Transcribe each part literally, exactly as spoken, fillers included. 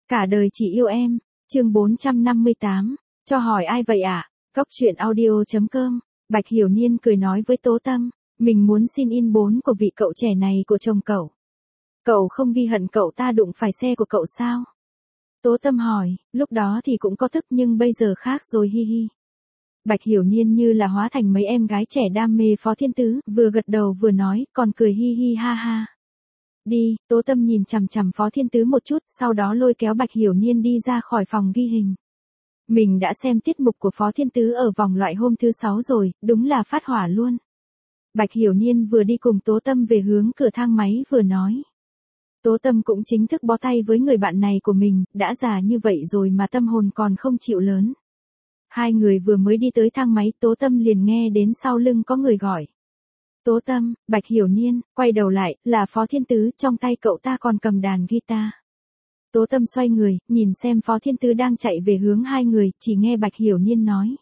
Cả đời chỉ yêu em, chương bốn trăm năm mươi tám, cho hỏi ai vậy ạ? À? Góc truyện audio chấm com, Bạch Hiểu Niên cười nói với Tố Tâm, mình muốn xin in bốn của vị cậu trẻ này của chồng cậu. Cậu không ghi hận cậu ta đụng phải xe của cậu sao? Tố Tâm hỏi, lúc đó thì cũng có thức nhưng bây giờ khác rồi hi hi. Bạch Hiểu Niên như là hóa thành mấy em gái trẻ đam mê Phó Thiên Tứ, vừa gật đầu vừa nói, còn cười hi hi ha ha. Đi, Tố Tâm nhìn chằm chằm Phó Thiên Tứ một chút, sau đó lôi kéo Bạch Hiểu Niên đi ra khỏi phòng ghi hình. Mình đã xem tiết mục của Phó Thiên Tứ ở vòng loại hôm thứ sáu rồi, đúng là phát hỏa luôn. Bạch Hiểu Niên vừa đi cùng Tố Tâm về hướng cửa thang máy vừa nói. Tố Tâm cũng chính thức bó tay với người bạn này của mình, đã già như vậy rồi mà tâm hồn còn không chịu lớn. Hai người vừa mới đi tới thang máy, Tố Tâm liền nghe đến sau lưng có người gọi. Tố Tâm, Bạch Hiểu Niên, quay đầu lại, là Phó Thiên Tứ, trong tay cậu ta còn cầm đàn guitar. Tố Tâm xoay người, nhìn xem Phó Thiên Tứ đang chạy về hướng hai người, chỉ nghe Bạch Hiểu Niên nói.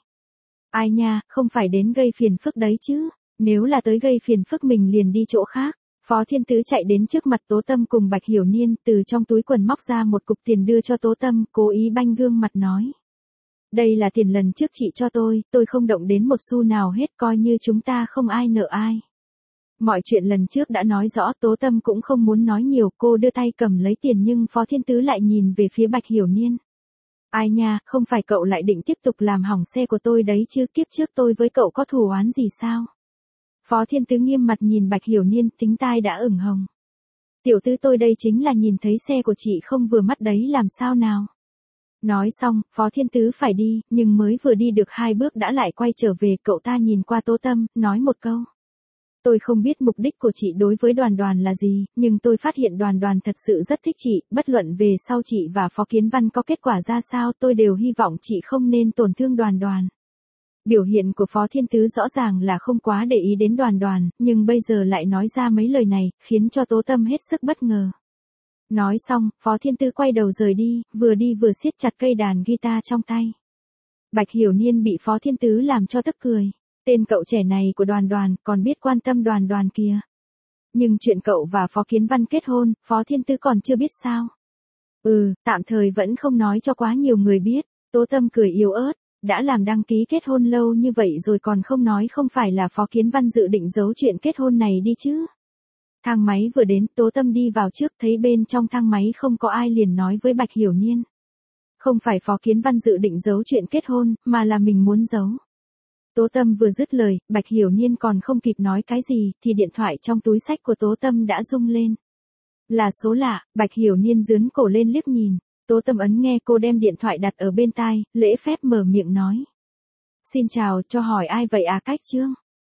Ai nha, không phải đến gây phiền phức đấy chứ, nếu là tới gây phiền phức mình liền đi chỗ khác. Phó Thiên Tứ chạy đến trước mặt Tố Tâm cùng Bạch Hiểu Niên, từ trong túi quần móc ra một cục tiền đưa cho Tố Tâm, cố ý banh gương mặt nói. Đây là tiền lần trước chị cho tôi, tôi không động đến một xu nào hết, coi như chúng ta không ai nợ ai. Mọi chuyện lần trước đã nói rõ, Tố Tâm cũng không muốn nói nhiều, cô đưa tay cầm lấy tiền nhưng Phó Thiên Tứ lại nhìn về phía Bạch Hiểu Niên. Ai nha, không phải cậu lại định tiếp tục làm hỏng xe của tôi đấy chứ, kiếp trước tôi với cậu có thù oán gì sao? Phó Thiên Tứ nghiêm mặt nhìn Bạch Hiểu Niên, tính tai đã ửng hồng. Tiểu tư tôi đây chính là nhìn thấy xe của chị không vừa mắt đấy làm sao nào? Nói xong, Phó Thiên Tứ phải đi, nhưng mới vừa đi được hai bước đã lại quay trở về, cậu ta nhìn qua Tố Tâm, nói một câu. Tôi không biết mục đích của chị đối với Đoàn Đoàn là gì, nhưng tôi phát hiện Đoàn Đoàn thật sự rất thích chị, bất luận về sau chị và Phó Kiến Văn có kết quả ra sao tôi đều hy vọng chị không nên tổn thương Đoàn Đoàn. Biểu hiện của Phó Thiên Tứ rõ ràng là không quá để ý đến Đoàn Đoàn, nhưng bây giờ lại nói ra mấy lời này, khiến cho Tố Tâm hết sức bất ngờ. Nói xong, Phó Thiên Tứ quay đầu rời đi, vừa đi vừa siết chặt cây đàn guitar trong tay. Bạch Hiểu Niên bị Phó Thiên Tứ làm cho tức cười. Tên cậu trẻ này của Đoàn Đoàn còn biết quan tâm Đoàn Đoàn kia. Nhưng chuyện cậu và Phó Kiến Văn kết hôn, Phó Thiên Tứ còn chưa biết sao. Ừ, tạm thời vẫn không nói cho quá nhiều người biết. Tố Tâm cười yếu ớt. Đã làm đăng ký kết hôn lâu như vậy rồi còn không nói không phải là Phó Kiến Văn dự định giấu chuyện kết hôn này đi chứ. Thang máy vừa đến, Tố Tâm đi vào trước, thấy bên trong thang máy không có ai liền nói với Bạch Hiểu Niên. Không phải Phó Kiến Văn dự định giấu chuyện kết hôn, mà là mình muốn giấu. Tố Tâm vừa dứt lời, Bạch Hiểu Niên còn không kịp nói cái gì, thì điện thoại trong túi xách của Tố Tâm đã rung lên. Là số lạ, Bạch Hiểu Niên giương cổ lên liếc nhìn. Tố Tâm ấn nghe, cô đem điện thoại đặt ở bên tai, lễ phép mở miệng nói. Xin chào, cho hỏi ai vậy à? Cách chương.